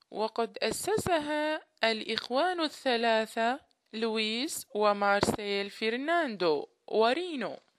وقد أسسها الإخوان الثلاثة لويس ومارسيل فرناندو ورينو.